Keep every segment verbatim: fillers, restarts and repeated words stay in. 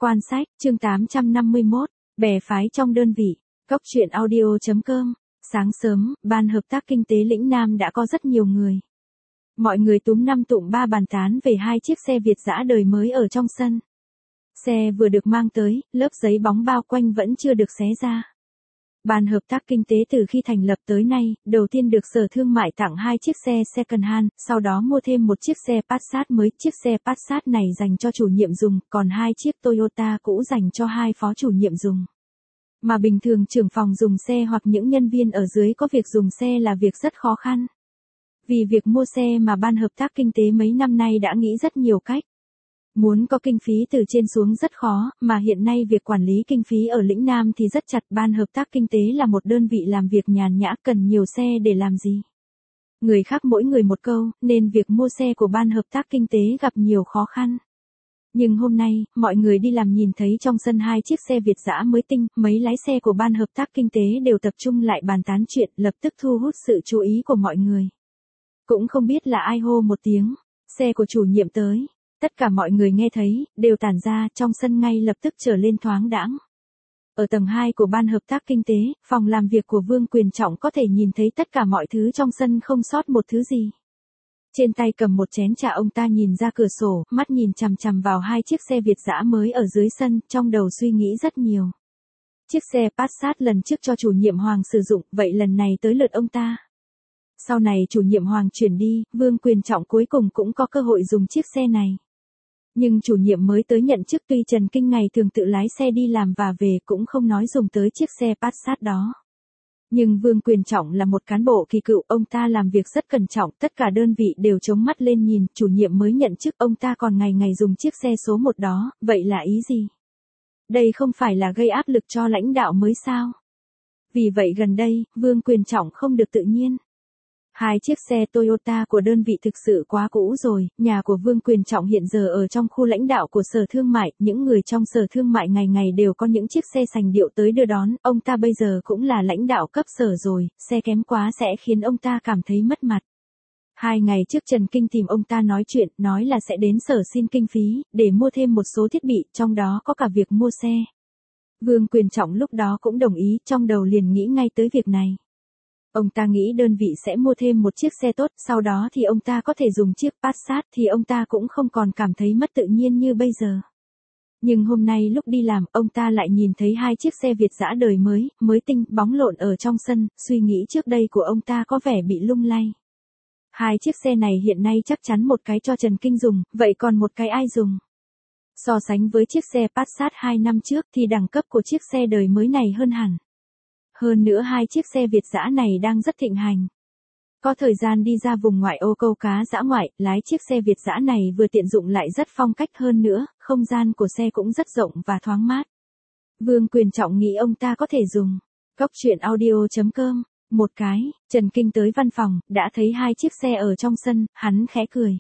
Quan sách, chương tám trăm năm mươi mốt, bè phái trong đơn vị, cốc truyện audio chấm com. Sáng sớm, ban hợp tác kinh tế lĩnh Nam đã có rất nhiều người. Mọi người túm năm tụm ba bàn tán về hai chiếc xe Việt dã đời mới ở trong sân. Xe vừa được mang tới, lớp giấy bóng bao quanh vẫn chưa được xé ra. Ban hợp tác kinh tế từ khi thành lập tới nay, đầu tiên được Sở Thương mại tặng hai chiếc xe second hand, sau đó mua thêm một chiếc xe Passat mới. Chiếc xe Passat này dành cho chủ nhiệm dùng, còn hai chiếc Toyota cũ dành cho hai phó chủ nhiệm dùng. Mà bình thường trưởng phòng dùng xe hoặc những nhân viên ở dưới có việc dùng xe là việc rất khó khăn. Vì việc mua xe mà ban hợp tác kinh tế mấy năm nay đã nghĩ rất nhiều cách. Muốn có kinh phí từ trên xuống rất khó, mà hiện nay việc quản lý kinh phí ở lĩnh Nam thì rất chặt. Ban hợp tác kinh tế là một đơn vị làm việc nhàn nhã, cần nhiều xe để làm gì. Người khác mỗi người một câu, nên việc mua xe của ban hợp tác kinh tế gặp nhiều khó khăn. Nhưng hôm nay, mọi người đi làm nhìn thấy trong sân hai chiếc xe Việt dã mới tinh, mấy lái xe của ban hợp tác kinh tế đều tập trung lại bàn tán chuyện, lập tức thu hút sự chú ý của mọi người. Cũng không biết là ai hô một tiếng, xe của chủ nhiệm tới. Tất cả mọi người nghe thấy, đều tản ra, trong sân ngay lập tức trở lên thoáng đãng. Ở tầng hai của ban hợp tác kinh tế, phòng làm việc của Vương Quyền Trọng có thể nhìn thấy tất cả mọi thứ trong sân không sót một thứ gì. Trên tay cầm một chén trà, ông ta nhìn ra cửa sổ, mắt nhìn chằm chằm vào hai chiếc xe Việt dã mới ở dưới sân, trong đầu suy nghĩ rất nhiều. Chiếc xe Passat lần trước cho chủ nhiệm Hoàng sử dụng, vậy lần này tới lượt ông ta. Sau này chủ nhiệm Hoàng chuyển đi, Vương Quyền Trọng cuối cùng cũng có cơ hội dùng chiếc xe này. Nhưng chủ nhiệm mới tới nhận chức, tuy Trần Kinh ngày thường tự lái xe đi làm và về cũng không nói dùng tới chiếc xe Passat đó. Nhưng Vương Quyền Trọng là một cán bộ kỳ cựu, ông ta làm việc rất cẩn trọng, tất cả đơn vị đều chống mắt lên nhìn, chủ nhiệm mới nhận chức, ông ta còn ngày ngày dùng chiếc xe số một đó, vậy là ý gì? Đây không phải là gây áp lực cho lãnh đạo mới sao? Vì vậy gần đây, Vương Quyền Trọng không được tự nhiên. Hai chiếc xe Toyota của đơn vị thực sự quá cũ rồi, nhà của Vương Quyền Trọng hiện giờ ở trong khu lãnh đạo của Sở Thương mại, những người trong Sở Thương mại ngày ngày đều có những chiếc xe sành điệu tới đưa đón, ông ta bây giờ cũng là lãnh đạo cấp sở rồi, xe kém quá sẽ khiến ông ta cảm thấy mất mặt. Hai ngày trước Trần Kinh tìm ông ta nói chuyện, nói là sẽ đến sở xin kinh phí, để mua thêm một số thiết bị, trong đó có cả việc mua xe. Vương Quyền Trọng lúc đó cũng đồng ý, trong đầu liền nghĩ ngay tới việc này. Ông ta nghĩ đơn vị sẽ mua thêm một chiếc xe tốt, sau đó thì ông ta có thể dùng chiếc Passat thì ông ta cũng không còn cảm thấy mất tự nhiên như bây giờ. Nhưng hôm nay lúc đi làm, ông ta lại nhìn thấy hai chiếc xe Việt dã đời mới, mới tinh, bóng lộn ở trong sân, suy nghĩ trước đây của ông ta có vẻ bị lung lay. Hai chiếc xe này hiện nay chắc chắn một cái cho Trần Kinh dùng, vậy còn một cái ai dùng? So sánh với chiếc xe Passat hai năm trước thì đẳng cấp của chiếc xe đời mới này hơn hẳn. Hơn nữa hai chiếc xe Việt dã này đang rất thịnh hành. Có thời gian đi ra vùng ngoại ô câu cá dã ngoại, lái chiếc xe Việt dã này vừa tiện dụng lại rất phong cách, hơn nữa, không gian của xe cũng rất rộng và thoáng mát. Vương Quyền Trọng nghĩ ông ta có thể dùng. Cốc truyện audio chấm com. Một cái, Trần Kinh tới văn phòng, đã thấy hai chiếc xe ở trong sân, hắn khẽ cười.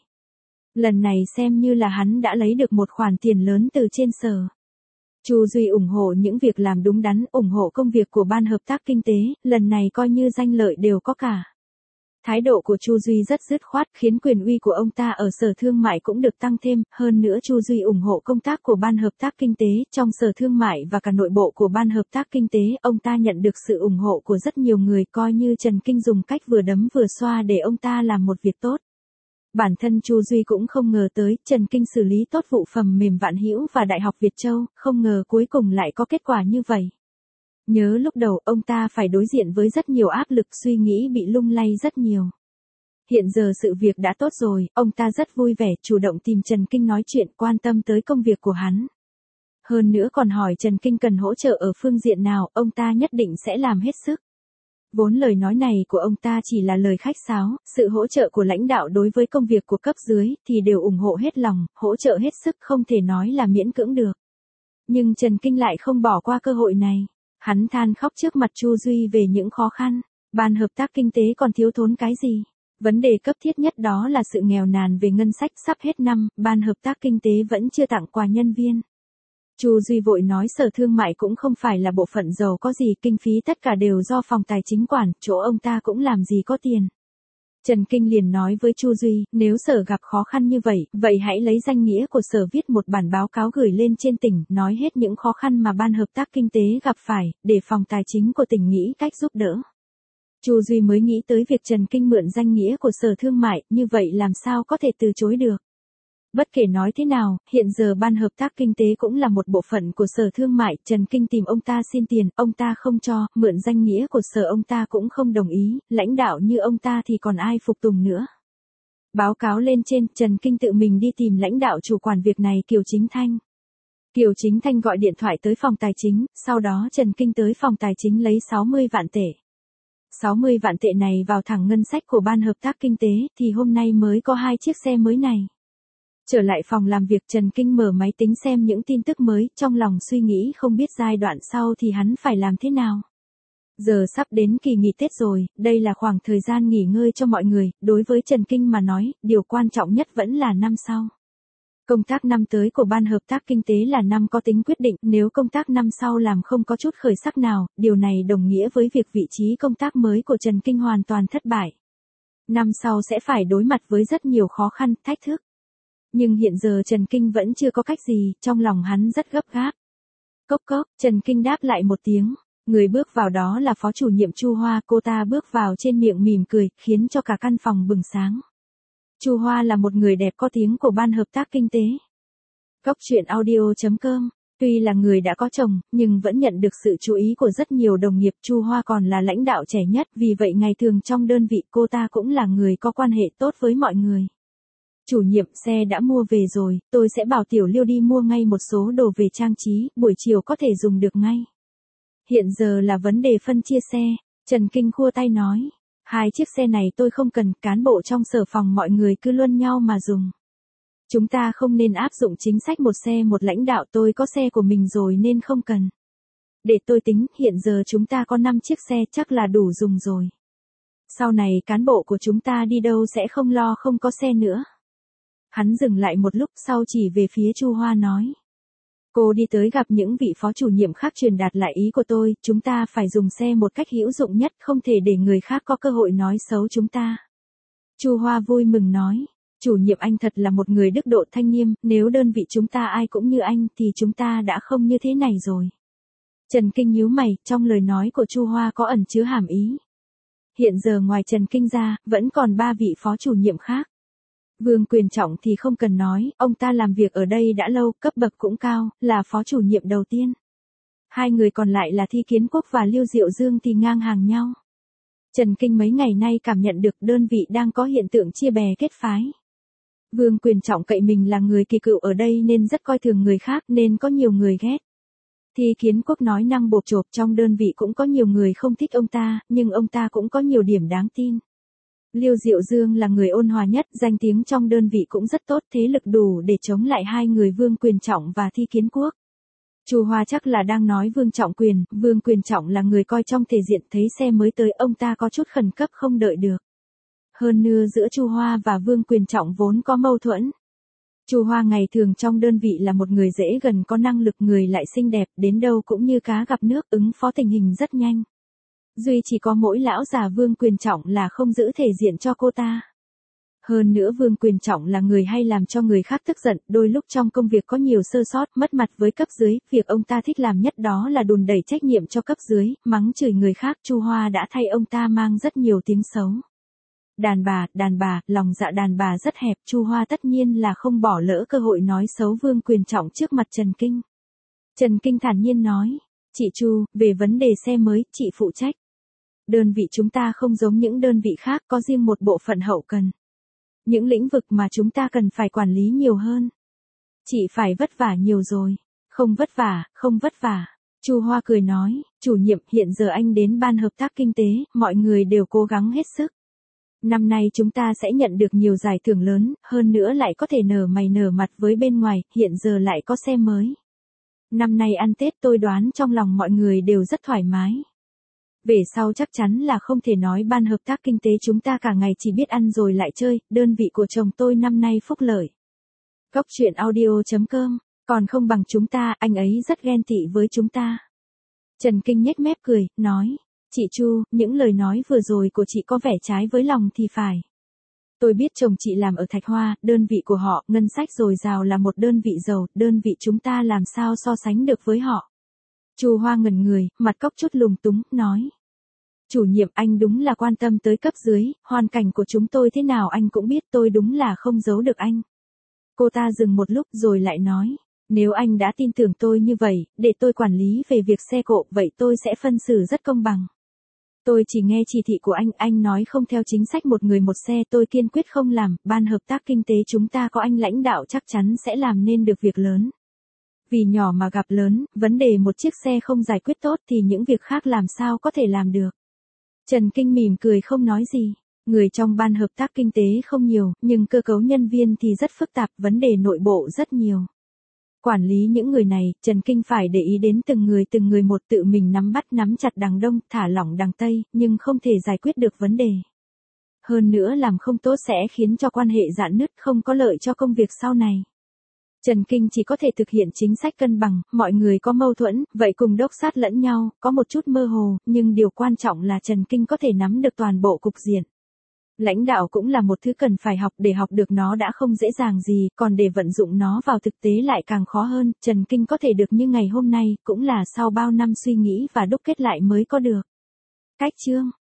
Lần này xem như là hắn đã lấy được một khoản tiền lớn từ trên sở. Chu Duy ủng hộ những việc làm đúng đắn, ủng hộ công việc của ban hợp tác kinh tế, lần này coi như danh lợi đều có cả. Thái độ của Chu Duy rất dứt khoát, khiến quyền uy của ông ta ở Sở Thương mại cũng được tăng thêm, hơn nữa Chu Duy ủng hộ công tác của ban hợp tác kinh tế, trong Sở Thương mại và cả nội bộ của ban hợp tác kinh tế, ông ta nhận được sự ủng hộ của rất nhiều người, coi như Trần Kinh dùng cách vừa đấm vừa xoa để ông ta làm một việc tốt. Bản thân Chu Duy cũng không ngờ tới, Trần Kinh xử lý tốt vụ phần mềm Vạn Hữu và Đại học Việt Châu, không ngờ cuối cùng lại có kết quả như vậy. Nhớ lúc đầu, ông ta phải đối diện với rất nhiều áp lực, suy nghĩ bị lung lay rất nhiều. Hiện giờ sự việc đã tốt rồi, ông ta rất vui vẻ, chủ động tìm Trần Kinh nói chuyện, quan tâm tới công việc của hắn. Hơn nữa còn hỏi Trần Kinh cần hỗ trợ ở phương diện nào, ông ta nhất định sẽ làm hết sức. Vốn lời nói này của ông ta chỉ là lời khách sáo, sự hỗ trợ của lãnh đạo đối với công việc của cấp dưới thì đều ủng hộ hết lòng, hỗ trợ hết sức, không thể nói là miễn cưỡng được. Nhưng Trần Kinh lại không bỏ qua cơ hội này. Hắn than khóc trước mặt Chu Duy về những khó khăn. Ban hợp tác kinh tế còn thiếu thốn cái gì? Vấn đề cấp thiết nhất đó là sự nghèo nàn về ngân sách, sắp hết năm, ban hợp tác kinh tế vẫn chưa tặng quà nhân viên. Chu Duy vội nói Sở Thương mại cũng không phải là bộ phận giàu có gì, kinh phí tất cả đều do phòng tài chính quản, chỗ ông ta cũng làm gì có tiền. Trần Kinh liền nói với Chu Duy, nếu Sở gặp khó khăn như vậy, vậy hãy lấy danh nghĩa của Sở viết một bản báo cáo gửi lên trên tỉnh, nói hết những khó khăn mà Ban Hợp tác Kinh tế gặp phải, để phòng tài chính của tỉnh nghĩ cách giúp đỡ. Chu Duy mới nghĩ tới việc Trần Kinh mượn danh nghĩa của Sở Thương mại, như vậy làm sao có thể từ chối được. Bất kể nói thế nào, hiện giờ Ban Hợp tác Kinh tế cũng là một bộ phận của Sở Thương mại, Trần Kinh tìm ông ta xin tiền, ông ta không cho, mượn danh nghĩa của Sở ông ta cũng không đồng ý, lãnh đạo như ông ta thì còn ai phục tùng nữa. Báo cáo lên trên, Trần Kinh tự mình đi tìm lãnh đạo chủ quản việc này Kiều Chính Thanh. Kiều Chính Thanh gọi điện thoại tới phòng tài chính, sau đó Trần Kinh tới phòng tài chính lấy sáu mươi vạn tệ. sáu mươi vạn tệ này vào thẳng ngân sách của Ban Hợp tác Kinh tế, thì hôm nay mới có hai chiếc xe mới này. Trở lại phòng làm việc, Trần Kinh mở máy tính xem những tin tức mới, trong lòng suy nghĩ không biết giai đoạn sau thì hắn phải làm thế nào. Giờ sắp đến kỳ nghỉ Tết rồi, đây là khoảng thời gian nghỉ ngơi cho mọi người, đối với Trần Kinh mà nói, điều quan trọng nhất vẫn là năm sau. Công tác năm tới của Ban Hợp tác Kinh tế là năm có tính quyết định, nếu công tác năm sau làm không có chút khởi sắc nào, điều này đồng nghĩa với việc vị trí công tác mới của Trần Kinh hoàn toàn thất bại. Năm sau sẽ phải đối mặt với rất nhiều khó khăn, thách thức. Nhưng hiện giờ Trần Kinh vẫn chưa có cách gì, trong lòng hắn rất gấp gáp. Cốc cốc, Trần Kinh đáp lại một tiếng, người bước vào đó là phó chủ nhiệm Chu Hoa, cô ta bước vào trên miệng mỉm cười, khiến cho cả căn phòng bừng sáng. Chu Hoa là một người đẹp có tiếng của Ban Hợp tác Kinh tế. Cốc truyện audio chấm com, tuy là người đã có chồng, nhưng vẫn nhận được sự chú ý của rất nhiều đồng nghiệp. Chu Hoa còn là lãnh đạo trẻ nhất, vì vậy ngày thường trong đơn vị cô ta cũng là người có quan hệ tốt với mọi người. Chủ nhiệm, xe đã mua về rồi, tôi sẽ bảo Tiểu Liêu đi mua ngay một số đồ về trang trí, buổi chiều có thể dùng được ngay. Hiện giờ là vấn đề phân chia xe, Trần Kinh khua tay nói. Hai chiếc xe này tôi không cần, cán bộ trong sở phòng mọi người cứ luân nhau mà dùng. Chúng ta không nên áp dụng chính sách một xe một lãnh đạo, tôi có xe của mình rồi nên không cần. Để tôi tính, hiện giờ chúng ta có năm chiếc xe chắc là đủ dùng rồi. Sau này cán bộ của chúng ta đi đâu sẽ không lo không có xe nữa. Hắn dừng lại một lúc sau chỉ về phía Chu Hoa nói. Cô đi tới gặp những vị phó chủ nhiệm khác truyền đạt lại ý của tôi, chúng ta phải dùng xe một cách hữu dụng nhất, không thể để người khác có cơ hội nói xấu chúng ta. Chu Hoa vui mừng nói, chủ nhiệm anh thật là một người đức độ thanh nghiêm, nếu đơn vị chúng ta ai cũng như anh thì chúng ta đã không như thế này rồi. Trần Kinh nhíu mày, trong lời nói của Chu Hoa có ẩn chứa hàm ý. Hiện giờ ngoài Trần Kinh ra, vẫn còn ba vị phó chủ nhiệm khác. Vương Quyền Trọng thì không cần nói, ông ta làm việc ở đây đã lâu, cấp bậc cũng cao, là phó chủ nhiệm đầu tiên. Hai người còn lại là Thi Kiến Quốc và Lưu Diệu Dương thì ngang hàng nhau. Trần Kinh mấy ngày nay cảm nhận được đơn vị đang có hiện tượng chia bè kết phái. Vương Quyền Trọng cậy mình là người kỳ cựu ở đây nên rất coi thường người khác nên có nhiều người ghét. Thi Kiến Quốc nói năng bộp chộp, trong đơn vị cũng có nhiều người không thích ông ta, nhưng ông ta cũng có nhiều điểm đáng tin. Lưu Diệu Dương là người ôn hòa nhất, danh tiếng trong đơn vị cũng rất tốt, thế lực đủ để chống lại hai người Vương Quyền Trọng và Thi Kiến Quốc. Chu Hoa chắc là đang nói Vương Trọng Quyền, Vương Quyền Trọng là người coi trong thể diện, thấy xe mới tới ông ta có chút khẩn cấp không đợi được. Hơn nữa giữa Chu Hoa và Vương Quyền Trọng vốn có mâu thuẫn. Chu Hoa ngày thường trong đơn vị là một người dễ gần, có năng lực, người lại xinh đẹp, đến đâu cũng như cá gặp nước, ứng phó tình hình rất nhanh. Duy chỉ có mỗi lão già Vương Quyền Trọng là không giữ thể diện cho cô ta. Hơn nữa Vương Quyền Trọng là người hay làm cho người khác tức giận, đôi lúc trong công việc có nhiều sơ sót, mất mặt với cấp dưới, việc ông ta thích làm nhất đó là đùn đẩy trách nhiệm cho cấp dưới, mắng chửi người khác. Chu Hoa đã thay ông ta mang rất nhiều tiếng xấu. Đàn bà, đàn bà, lòng dạ đàn bà rất hẹp, Chu Hoa tất nhiên là không bỏ lỡ cơ hội nói xấu Vương Quyền Trọng trước mặt Trần Kinh. Trần Kinh thản nhiên nói, chị Chu, về vấn đề xe mới, chị phụ trách. Đơn vị chúng ta không giống những đơn vị khác, có riêng một bộ phận hậu cần. Những lĩnh vực mà chúng ta cần phải quản lý nhiều hơn. Chị phải vất vả nhiều rồi. Không vất vả, không vất vả. Chu Hoa cười nói, chủ nhiệm, hiện giờ anh đến Ban Hợp tác Kinh tế, mọi người đều cố gắng hết sức. Năm nay chúng ta sẽ nhận được nhiều giải thưởng lớn, hơn nữa lại có thể nở mày nở mặt với bên ngoài, hiện giờ lại có xe mới. Năm nay ăn Tết tôi đoán trong lòng mọi người đều rất thoải mái. Về sau chắc chắn là không thể nói Ban Hợp tác Kinh tế chúng ta cả ngày chỉ biết ăn rồi lại chơi, đơn vị của chồng tôi năm nay phúc lợi. Cốc truyện audio chấm com, còn không bằng chúng ta, anh ấy rất ghen tị với chúng ta. Trần Kinh nhếch mép cười, nói, chị Chu, những lời nói vừa rồi của chị có vẻ trái với lòng thì phải. Tôi biết chồng chị làm ở Thạch Hoa, đơn vị của họ, ngân sách dồi dào là một đơn vị giàu, đơn vị chúng ta làm sao so sánh được với họ. Chu Hoa ngẩn người, mặt cóc chút lúng túng, nói. Chủ nhiệm, anh đúng là quan tâm tới cấp dưới, hoàn cảnh của chúng tôi thế nào anh cũng biết, tôi đúng là không giấu được anh. Cô ta dừng một lúc rồi lại nói. Nếu anh đã tin tưởng tôi như vậy, để tôi quản lý về việc xe cộ, vậy tôi sẽ phân xử rất công bằng. Tôi chỉ nghe chỉ thị của anh, anh nói không theo chính sách một người một xe tôi kiên quyết không làm, ban hợp tác kinh tế chúng ta có anh lãnh đạo chắc chắn sẽ làm nên được việc lớn. Vì nhỏ mà gặp lớn, vấn đề một chiếc xe không giải quyết tốt thì những việc khác làm sao có thể làm được. Trần Kinh mỉm cười không nói gì. Người trong ban hợp tác kinh tế không nhiều, nhưng cơ cấu nhân viên thì rất phức tạp, vấn đề nội bộ rất nhiều. Quản lý những người này, Trần Kinh phải để ý đến từng người từng người một, tự mình nắm bắt nắm chặt đằng đông, thả lỏng đằng tây, nhưng không thể giải quyết được vấn đề. Hơn nữa làm không tốt sẽ khiến cho quan hệ rạn nứt, không có lợi cho công việc sau này. Trần Kinh chỉ có thể thực hiện chính sách cân bằng, mọi người có mâu thuẫn, vậy cùng đốc sát lẫn nhau, có một chút mơ hồ, nhưng điều quan trọng là Trần Kinh có thể nắm được toàn bộ cục diện. Lãnh đạo cũng là một thứ cần phải học, để học được nó đã không dễ dàng gì, còn để vận dụng nó vào thực tế lại càng khó hơn. Trần Kinh có thể được như ngày hôm nay, cũng là sau bao năm suy nghĩ và đúc kết lại mới có được. Cách chương